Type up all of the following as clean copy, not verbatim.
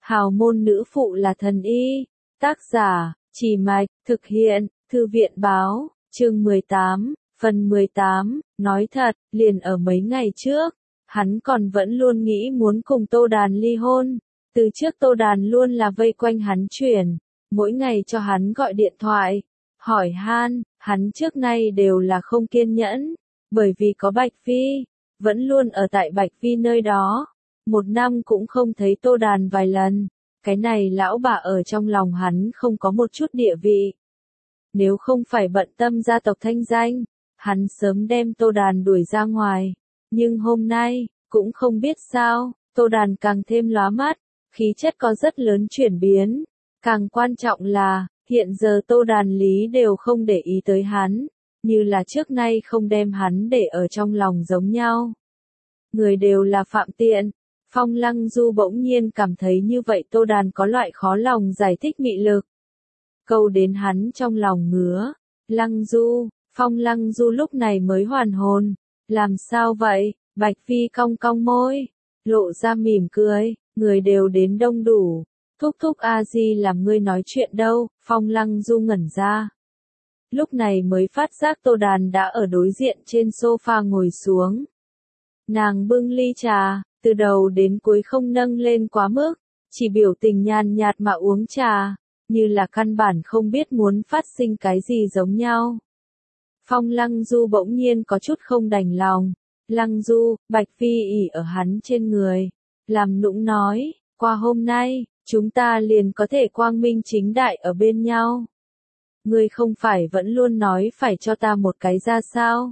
Hào môn nữ phụ là thần y. Tác giả, Trì Mạch, thực hiện, Thư viện báo, chương 18, phần 18, nói thật, liền ở mấy ngày trước, hắn còn vẫn luôn nghĩ muốn cùng Tô Đàn ly hôn. Từ trước Tô Đàn luôn là vây quanh hắn chuyển, mỗi ngày cho hắn gọi điện thoại, hỏi hắn trước nay đều là không kiên nhẫn, bởi vì có Bạch Phi, vẫn luôn ở tại Bạch Phi nơi đó. Một năm cũng không thấy Tô Đàn vài lần, cái này lão bà ở trong lòng hắn không có một chút địa vị. Nếu không phải bận tâm gia tộc thanh danh, hắn sớm đem Tô Đàn đuổi ra ngoài. Nhưng hôm nay, cũng không biết sao, Tô Đàn càng thêm lóa mắt, khí chất có rất lớn chuyển biến. Càng quan trọng là, hiện giờ Tô Đàn Lý đều không để ý tới hắn, như là trước nay không đem hắn để ở trong lòng giống nhau. Người đều là phạm tiện. Phong Lăng Du bỗng nhiên cảm thấy như vậy Tô Đàn có loại khó lòng giải thích mị lực. Câu đến hắn trong lòng ngứa. Lăng Du, Phong Lăng Du lúc này mới hoàn hồn. Làm sao vậy? Bạch Phi cong cong môi, lộ ra mỉm cười, người đều đến đông đủ. Thúc thúc A Di làm ngươi nói chuyện đâu? Phong Lăng Du ngẩn ra. Lúc này mới phát giác Tô Đàn đã ở đối diện trên sofa ngồi xuống. Nàng bưng ly trà, từ đầu đến cuối không nâng lên quá mức, chỉ biểu tình nhàn nhạt mà uống trà, như là căn bản không biết muốn phát sinh cái gì giống nhau. Phong Lăng Du bỗng nhiên có chút không đành lòng. Lăng Du, Bạch Phi ỉ ở hắn trên người, làm nũng nói, qua hôm nay, chúng ta liền có thể quang minh chính đại ở bên nhau. Ngươi không phải vẫn luôn nói phải cho ta một cái ra sao?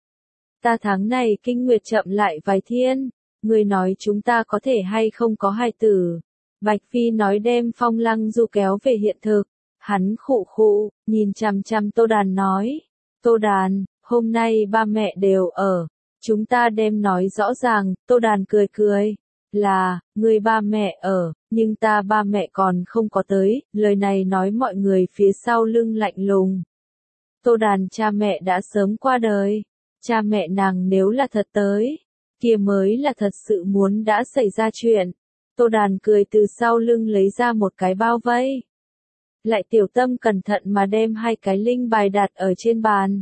Ta tháng này kinh nguyệt chậm lại vài thiên, ngươi nói chúng ta có thể hay không có hài tử. Bạch Phi nói đem Phong Lăng Du kéo về hiện thực, hắn khụ khụ, nhìn chằm chằm Tô Đàn nói, Tô Đàn, hôm nay ba mẹ đều ở, chúng ta đem nói rõ ràng. Tô Đàn cười cười, là, ngươi ba mẹ ở, nhưng ta ba mẹ còn không có tới. Lời này nói mọi người phía sau lưng lạnh lùng. Tô Đàn cha mẹ đã sớm qua đời, cha mẹ nàng nếu là thật tới, kia mới là thật sự muốn đã xảy ra chuyện. Tô Đàn cười từ sau lưng lấy ra một cái bao vây. Lại tiểu tâm cẩn thận mà đem hai cái linh bài đặt ở trên bàn.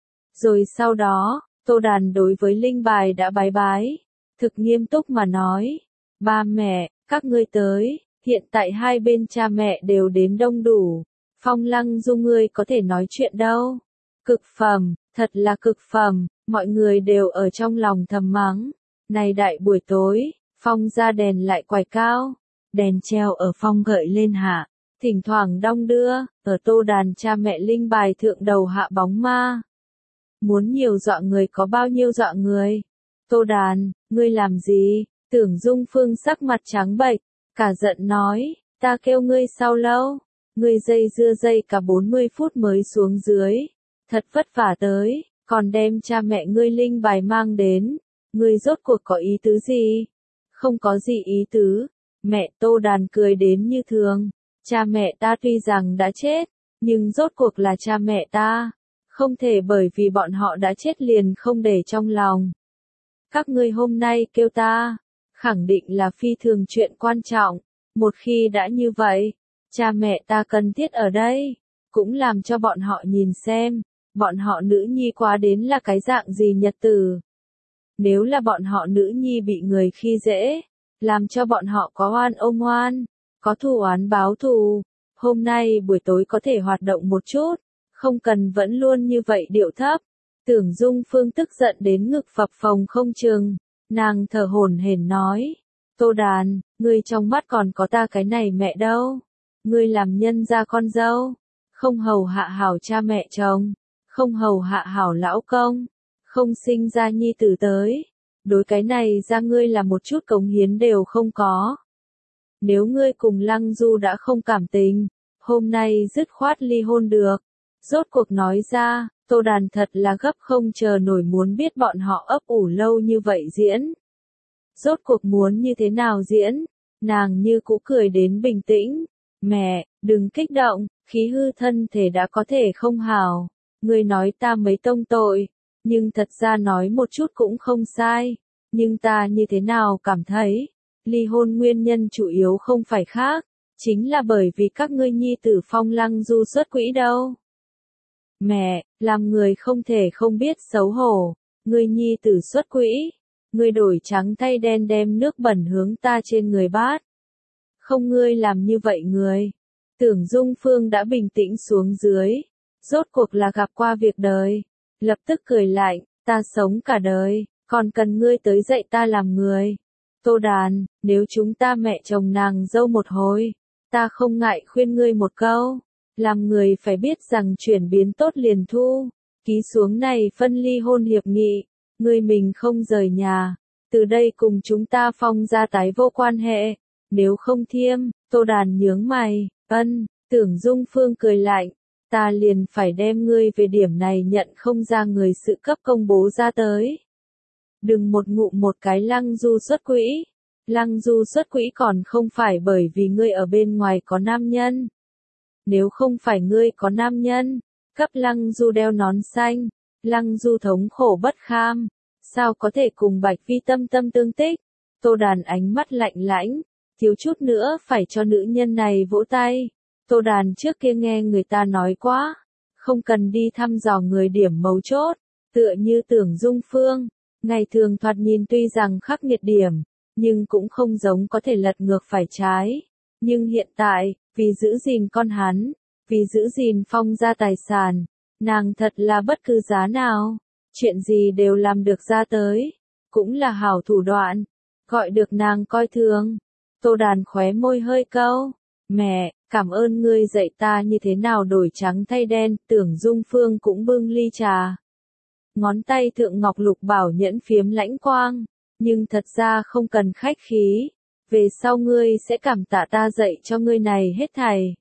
Rồi sau đó, Tô Đàn đối với linh bài đã bái bái, thực nghiêm túc mà nói, ba mẹ, các ngươi tới, hiện tại hai bên cha mẹ đều đến đông đủ. Phong Lăng Du ngươi có thể nói chuyện đâu. Cực phẩm, thật là cực phẩm, mọi người đều ở trong lòng thầm mắng. Này đại buổi tối, Phong ra đèn lại quài cao, đèn treo ở phong gợi lên hạ, thỉnh thoảng đong đưa, ở Tô Đàn cha mẹ linh bài thượng đầu hạ bóng ma. Muốn nhiều dọa người có bao nhiêu dọa người. Tô Đàn, ngươi làm gì? Tưởng Dung Phương sắc mặt trắng bệch, cả giận nói, ta kêu ngươi sao lâu? Ngươi dây dưa dây cả 40 phút mới xuống dưới. Thật vất vả tới, còn đem cha mẹ ngươi linh bài mang đến. Ngươi rốt cuộc có ý tứ gì? Không có gì ý tứ. Mẹ. Tô Đàn cười đến như thường. Cha mẹ ta tuy rằng đã chết, nhưng rốt cuộc là cha mẹ ta. Không thể bởi vì bọn họ đã chết liền không để trong lòng. Các ngươi hôm nay kêu ta, khẳng định là phi thường chuyện quan trọng. Một khi đã như vậy, cha mẹ ta cần thiết ở đây, cũng làm cho bọn họ nhìn xem, bọn họ nữ nhi quá đến là cái dạng gì nhật tử. Nếu là bọn họ nữ nhi bị người khi dễ, làm cho bọn họ có oan ôm oan, có thù oán báo thù. Hôm nay buổi tối có thể hoạt động một chút, không cần vẫn luôn như vậy điệu thấp. Tưởng Dung Phương tức giận đến ngực phập phồng không chừng, nàng thở hổn hển nói, Tô Đàn, ngươi trong mắt còn có ta cái này mẹ đâu. Ngươi làm nhân gia con dâu, không hầu hạ hảo cha mẹ chồng, không hầu hạ hảo lão công, không sinh ra nhi tử tới. Đối cái này ra ngươi là một chút cống hiến đều không có. Nếu ngươi cùng Lăng Du đã không cảm tình, hôm nay dứt khoát ly hôn được. Rốt cuộc nói ra, Tô Đàn thật là gấp không chờ nổi muốn biết bọn họ ấp ủ lâu như vậy diễn. Rốt cuộc muốn như thế nào diễn? Nàng như cũ cười đến bình tĩnh. Mẹ, đừng kích động, khí hư thân thể đã có thể không hảo. Ngươi nói ta mấy tông tội, nhưng thật ra nói một chút cũng không sai. Nhưng ta như thế nào cảm thấy, ly hôn nguyên nhân chủ yếu không phải khác, chính là bởi vì các ngươi nhi tử Phong Lăng Du xuất quỹ đâu. Mẹ, làm người không thể không biết xấu hổ, ngươi nhi tử xuất quỹ, ngươi đổi trắng thay đen đem nước bẩn hướng ta trên người bát. Không ngươi làm như vậy người. Tưởng Dung Phương đã bình tĩnh xuống dưới, rốt cuộc là gặp qua việc đời, lập tức cười lạnh, ta sống cả đời, còn cần ngươi tới dạy ta làm người. Tô Đàn, nếu chúng ta mẹ chồng nàng dâu một hồi, ta không ngại khuyên ngươi một câu, làm người phải biết rằng chuyển biến tốt liền thu, ký xuống này phân ly hôn hiệp nghị, ngươi mình không rời nhà, từ đây cùng chúng ta Phong gia tái vô quan hệ, nếu không thiêm, Tô Đàn nhướng mày, Tưởng Dung Phương cười lạnh, ta liền phải đem ngươi về điểm này nhận không ra người sự cấp công bố ra tới. Đừng một ngụm một cái Lăng Du xuất quỹ. Lăng Du xuất quỹ còn không phải bởi vì ngươi ở bên ngoài có nam nhân. Nếu không phải ngươi có nam nhân, cấp Lăng Du đeo nón xanh, Lăng Du thống khổ bất kham, sao có thể cùng Bạch Vi tâm tâm tương tích. Tô Đàn ánh mắt lạnh lãnh, thiếu chút nữa phải cho nữ nhân này vỗ tay. Tô Đàn trước kia nghe người ta nói quá, không cần đi thăm dò người điểm mấu chốt, tựa như Tưởng Dung Phương, ngày thường thoạt nhìn tuy rằng khắc nghiệt điểm, nhưng cũng không giống có thể lật ngược phải trái. Nhưng hiện tại, vì giữ gìn con hắn, vì giữ gìn Phong gia tài sản, nàng thật là bất cứ giá nào, chuyện gì đều làm được ra tới, cũng là hảo thủ đoạn, gọi được nàng coi thường. Tô Đàn khóe môi hơi câu, mẹ, cảm ơn ngươi dạy ta như thế nào đổi trắng thay đen. Tưởng Dung Phương cũng bưng ly trà. Ngón tay thượng ngọc lục bảo nhẫn phiếm lãnh quang, nhưng thật ra không cần khách khí, về sau ngươi sẽ cảm tạ ta dạy cho ngươi này hết thảy.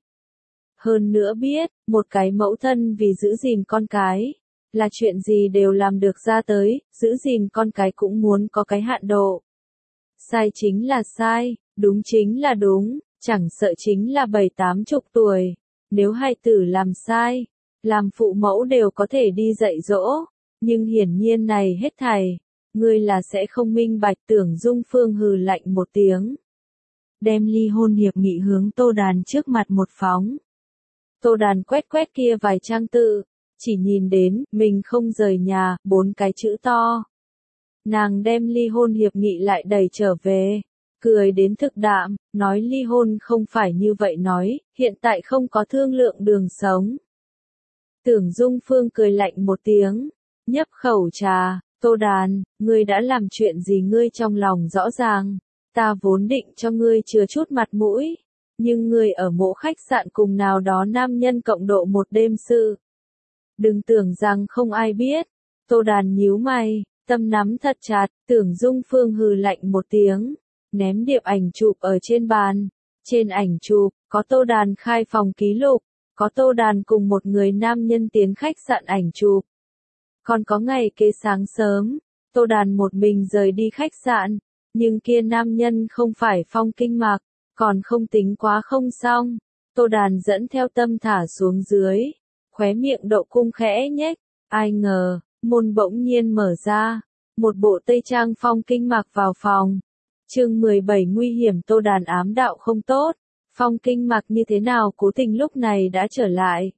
Hơn nữa biết, một cái mẫu thân vì giữ gìn con cái, là chuyện gì đều làm được ra tới, giữ gìn con cái cũng muốn có cái hạn độ. Sai chính là sai, đúng chính là đúng, chẳng sợ chính là 7-80 tuổi, nếu hai tử làm sai, làm phụ mẫu đều có thể đi dạy dỗ, nhưng hiển nhiên này hết thảy, ngươi là sẽ không minh bạch. Tưởng Dung Phương hừ lạnh một tiếng, đem ly hôn hiệp nghị hướng Tô Đàn trước mặt một phóng. Tô Đàn quét quét kia vài trang tự, chỉ nhìn đến, mình không rời nhà, 4 cái chữ to. Nàng đem ly hôn hiệp nghị lại đẩy trở về, cười đến thực đạm, nói ly hôn không phải như vậy nói, hiện tại không có thương lượng đường sống. Tưởng Dung Phương cười lạnh một tiếng, nhấp khẩu trà, Tô Đàn, ngươi đã làm chuyện gì ngươi trong lòng rõ ràng, ta vốn định cho ngươi chừa chút mặt mũi, nhưng ngươi ở mộ khách sạn cùng nào đó nam nhân cộng độ một đêm sự. Đừng tưởng rằng không ai biết. Tô Đàn nhíu mày, tâm nắm thật chặt. Tưởng Dung Phương hừ lạnh một tiếng, ném điệp ảnh chụp ở trên bàn. Trên ảnh chụp, có Tô Đàn khai phòng ký lục, có Tô Đàn cùng một người nam nhân tiến khách sạn ảnh chụp. Còn có ngày kế sáng sớm, Tô Đàn một mình rời đi khách sạn, nhưng kia nam nhân không phải Phong Kinh Mạc, còn không tính quá không xong. Tô Đàn dẫn theo tâm thả xuống dưới, khóe miệng độ cung khẽ nhếch, ai ngờ, môn bỗng nhiên mở ra, một bộ tây trang Phong Kinh Mạc vào phòng. Chương 17 nguy hiểm. Tô Đàn ám đạo không tốt, Phong Kinh Mạc như thế nào cố tình lúc này đã trở lại.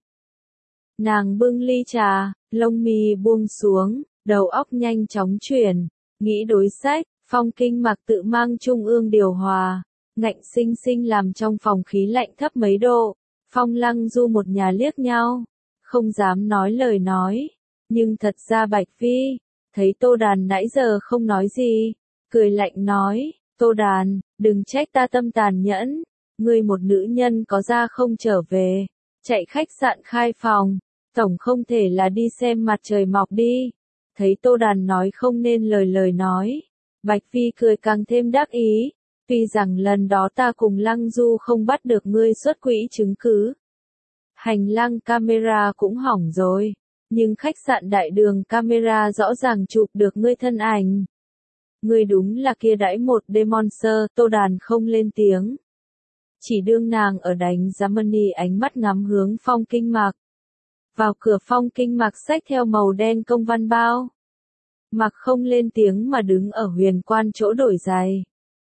Nàng bưng ly trà, lông mi buông xuống, đầu óc nhanh chóng chuyển, nghĩ đối sách. Phong Kinh Mạc tự mang trung ương điều hòa, ngạnh sinh sinh làm trong phòng khí lạnh thấp mấy độ. Phong Lăng Du một nhà liếc nhau, không dám nói lời nói, nhưng thật ra Bạch Phi thấy Tô Đàn nãy giờ không nói gì, cười lạnh nói, Tô Đàn, đừng trách ta tâm tàn nhẫn, ngươi một nữ nhân có ra không trở về, chạy khách sạn khai phòng, tổng không thể là đi xem mặt trời mọc đi. Thấy Tô Đàn nói không nên lời nói, Bạch Phi cười càng thêm đắc ý, tuy rằng lần đó ta cùng Lăng Du không bắt được ngươi xuất quỹ chứng cứ. Hành lang camera cũng hỏng rồi, nhưng khách sạn đại đường camera rõ ràng chụp được ngươi thân ảnh. Ngươi đúng là kia đãi một đêm monster. Tô Đàn không lên tiếng, chỉ đương nàng ở đánh giá money, ánh mắt ngắm hướng Phong Kinh Mạc. Vào cửa Phong Kinh Mạc xách theo màu đen công văn bao. Mặc không lên tiếng mà đứng ở huyền quan chỗ đổi giày.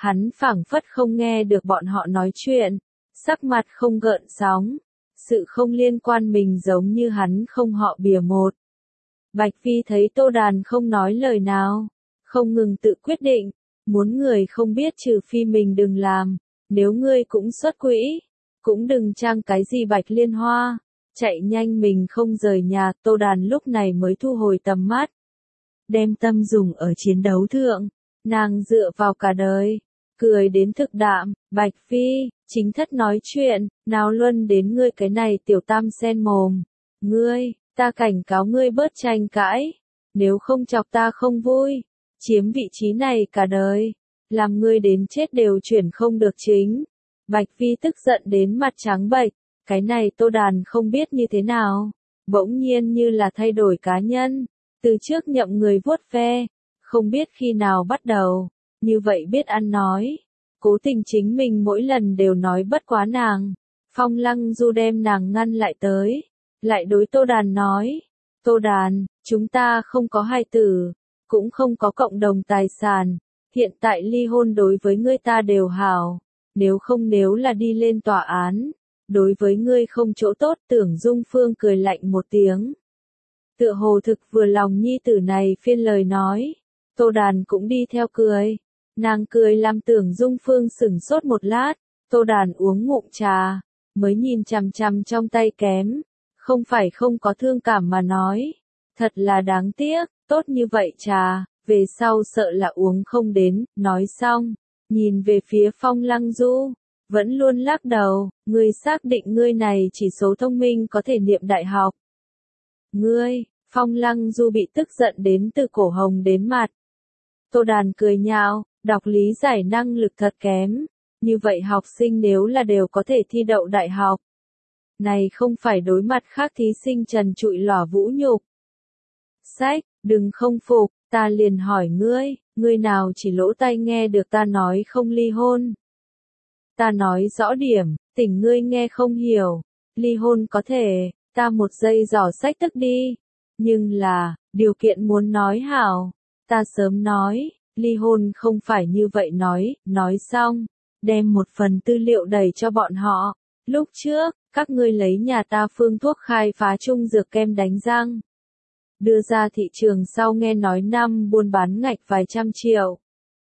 Hắn phảng phất không nghe được bọn họ nói chuyện, sắc mặt không gợn sóng, sự không liên quan mình giống như hắn không họ bìa một. Bạch Phi thấy Tô Đàn không nói lời nào, không ngừng tự quyết định, muốn người không biết trừ phi mình đừng làm, nếu ngươi cũng xuất quỹ, cũng đừng trang cái gì Bạch Liên Hoa, chạy nhanh mình không rời nhà. Tô Đàn lúc này mới thu hồi tầm mắt, đem tâm dùng ở chiến đấu thượng, nàng dựa vào cả đời, cười đến thực đạm. Bạch Phi, chính thất nói chuyện, nào luân đến ngươi cái này tiểu tam sen mồm, ngươi, ta cảnh cáo ngươi bớt tranh cãi, nếu không chọc ta không vui, chiếm vị trí này cả đời, làm ngươi đến chết đều chuyển không được chính. Bạch Phi tức giận đến mặt trắng bệch, cái này Tô Đàn không biết như thế nào, bỗng nhiên như là thay đổi cá nhân, từ trước nhậm người vuốt ve, không biết khi nào bắt đầu, như vậy biết ăn nói, cố tình chính mình mỗi lần đều nói bất quá nàng. Phong Lăng Du đem nàng ngăn lại tới, lại đối Tô Đàn nói, Tô Đàn, chúng ta không có hài tử, cũng không có cộng đồng tài sản, hiện tại ly hôn đối với ngươi ta đều hảo, nếu là đi lên tòa án, đối với ngươi không chỗ tốt. Tưởng Dung Phương cười lạnh một tiếng, tựa hồ thực vừa lòng nhi tử này phiên lời nói. Tô Đàn cũng đi theo cười, nàng cười làm Tưởng Dung Phương sửng sốt một lát. Tô Đàn uống ngụm trà, mới nhìn chằm chằm trong tay kém, không phải không có thương cảm mà nói, thật là đáng tiếc, tốt như vậy trà, về sau sợ là uống không đến. Nói xong, nhìn về phía Phong Lăng Du, vẫn luôn lắc đầu, ngươi xác định ngươi này chỉ số thông minh có thể niệm đại học. Ngươi, Phong Lăng Du bị tức giận đến từ cổ hồng đến mặt. Tô Đàn cười nhạo, đọc lý giải năng lực thật kém, như vậy học sinh nếu là đều có thể thi đậu đại học, này không phải đối mặt khác thí sinh trần trụi lỏ vũ nhục. Sách, đừng không phục, ta liền hỏi ngươi nào chỉ lỗ tai nghe được ta nói không ly hôn. Ta nói rõ điểm, tỉnh ngươi nghe không hiểu, ly hôn có thể, ta một giây giỏ sách tức đi, nhưng là, điều kiện muốn nói hảo, ta sớm nói, ly hôn không phải như vậy nói xong, đem một phần tư liệu đẩy cho bọn họ. Lúc trước, các ngươi lấy nhà ta phương thuốc khai phá trung dược kem đánh răng, đưa ra thị trường sau nghe nói năm buôn bán ngạch vài trăm triệu.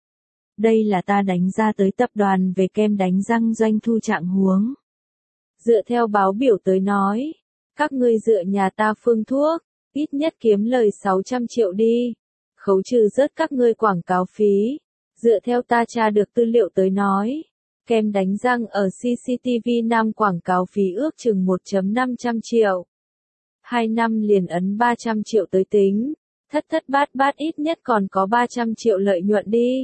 Đây là ta đánh ra tới tập đoàn về kem đánh răng doanh thu trạng huống. Dựa theo báo biểu tới nói, các ngươi dựa nhà ta phương thuốc, ít nhất kiếm lời 600 triệu đi, khấu trừ rớt các ngươi quảng cáo phí. Dựa theo ta tra được tư liệu tới nói, kem đánh răng ở CCTV năm quảng cáo phí ước chừng 1,500 triệu. 2 năm liền ấn 300 triệu tới tính, thất bát ít nhất còn có 300 triệu lợi nhuận đi.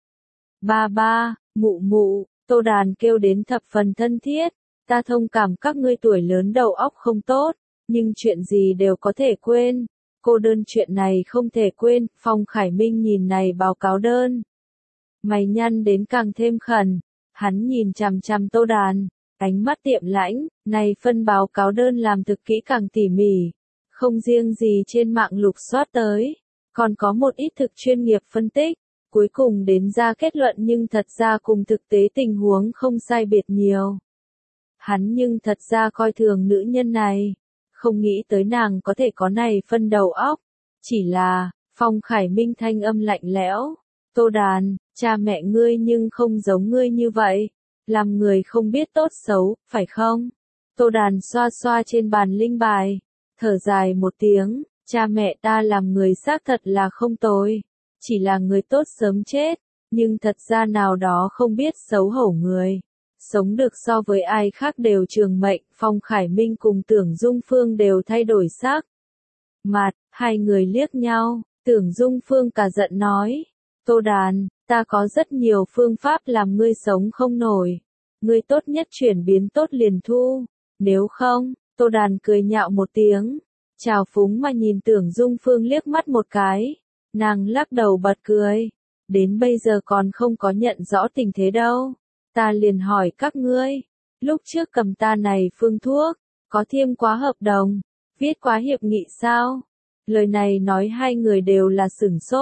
Ba, mụ, Tô Đàn kêu đến thập phần thân thiết, ta thông cảm các ngươi tuổi lớn đầu óc không tốt, nhưng chuyện gì đều có thể quên, cô đơn chuyện này không thể quên. Phong Khải Minh nhìn này báo cáo đơn, mày nhăn đến càng thêm khẩn, hắn nhìn chằm chằm Tô Đàn, ánh mắt tiệm lãnh, này phân báo cáo đơn làm thực kỹ càng tỉ mỉ, không riêng gì trên mạng lục soát tới, còn có một ít thực chuyên nghiệp phân tích, cuối cùng đến ra kết luận nhưng thật ra cùng thực tế tình huống không sai biệt nhiều. Hắn nhưng thật ra coi thường nữ nhân này, không nghĩ tới nàng có thể có này phân đầu óc, chỉ là, Phong Khải Minh thanh âm lạnh lẽo, Tô Đàn, cha mẹ ngươi nhưng không giống ngươi như vậy, làm người không biết tốt xấu, phải không? Tô Đàn xoa xoa trên bàn linh bài, thở dài một tiếng, cha mẹ ta làm người xác thật là không tồi, chỉ là người tốt sớm chết, nhưng thật ra nào đó không biết xấu hổ người, sống được so với ai khác đều trường mệnh. Phong Khải Minh cùng Tưởng Dung Phương đều thay đổi sắc mặt, hai người liếc nhau, Tưởng Dung Phương cả giận nói, Tô Đàn, ta có rất nhiều phương pháp làm ngươi sống không nổi, ngươi tốt nhất chuyển biến tốt liền thu, nếu không. Tô Đàn cười nhạo một tiếng, trào phúng mà nhìn Tưởng Dung Phương liếc mắt một cái, nàng lắc đầu bật cười, đến bây giờ còn không có nhận rõ tình thế đâu, ta liền hỏi các ngươi, lúc trước cầm ta này phương thuốc, có thiêm quá hợp đồng, viết quá hiệp nghị sao? Lời này nói hai người đều là sửng sốt,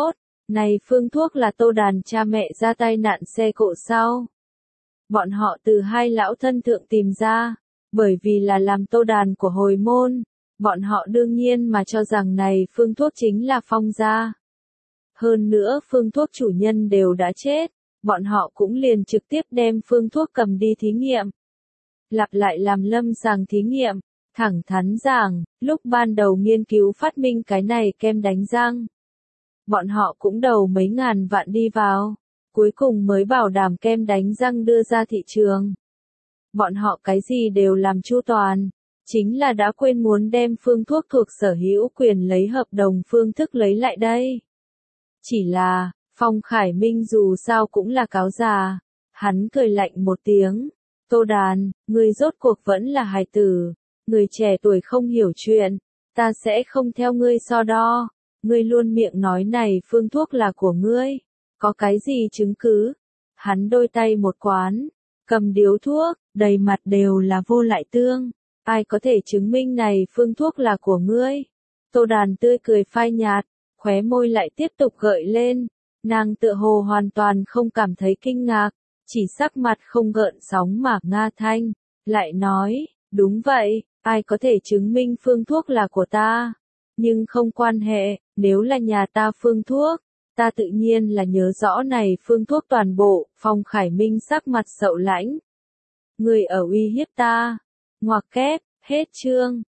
Này phương thuốc là Tô Đàn cha mẹ ra tai nạn xe cộ sao? Bọn họ từ hai lão thân thượng tìm ra, bởi vì là làm Tô Đàn của hồi môn, bọn họ đương nhiên mà cho rằng này phương thuốc chính là Phong gia. Hơn nữa phương thuốc chủ nhân đều đã chết, bọn họ cũng liền trực tiếp đem phương thuốc cầm đi thí nghiệm. Lặp lại làm lâm sàng thí nghiệm, thẳng thắn rằng, lúc ban đầu nghiên cứu phát minh cái này kem đánh răng. Bọn họ cũng đầu mấy ngàn vạn đi vào, cuối cùng mới bảo đảm kem đánh răng đưa ra thị trường. Bọn họ cái gì đều làm chu toàn, chính là đã quên muốn đem phương thuốc thuộc sở hữu quyền lấy hợp đồng phương thức lấy lại đây. Chỉ là, Phong Khải Minh dù sao cũng là cáo già, hắn cười lạnh một tiếng, Tô Đàn, người rốt cuộc vẫn là hài tử, người trẻ tuổi không hiểu chuyện, ta sẽ không theo ngươi so đo, ngươi luôn miệng nói này phương thuốc là của ngươi, có cái gì chứng cứ? Hắn đôi tay một quán, cầm điếu thuốc, đầy mặt đều là vô lại tương, ai có thể chứng minh này phương thuốc là của ngươi? Tô Đàn tươi cười phai nhạt, khóe môi lại tiếp tục gợi lên, nàng tựa hồ hoàn toàn không cảm thấy kinh ngạc, chỉ sắc mặt không gợn sóng mà nga thanh, lại nói, đúng vậy, ai có thể chứng minh phương thuốc là của ta, nhưng không quan hệ, nếu là nhà ta phương thuốc, ta tự nhiên là nhớ rõ này phương thuốc toàn bộ, Phong Khải Minh sắc mặt sậu lãnh. Người ở uy hiếp ta, ngoặc kép, hết chương.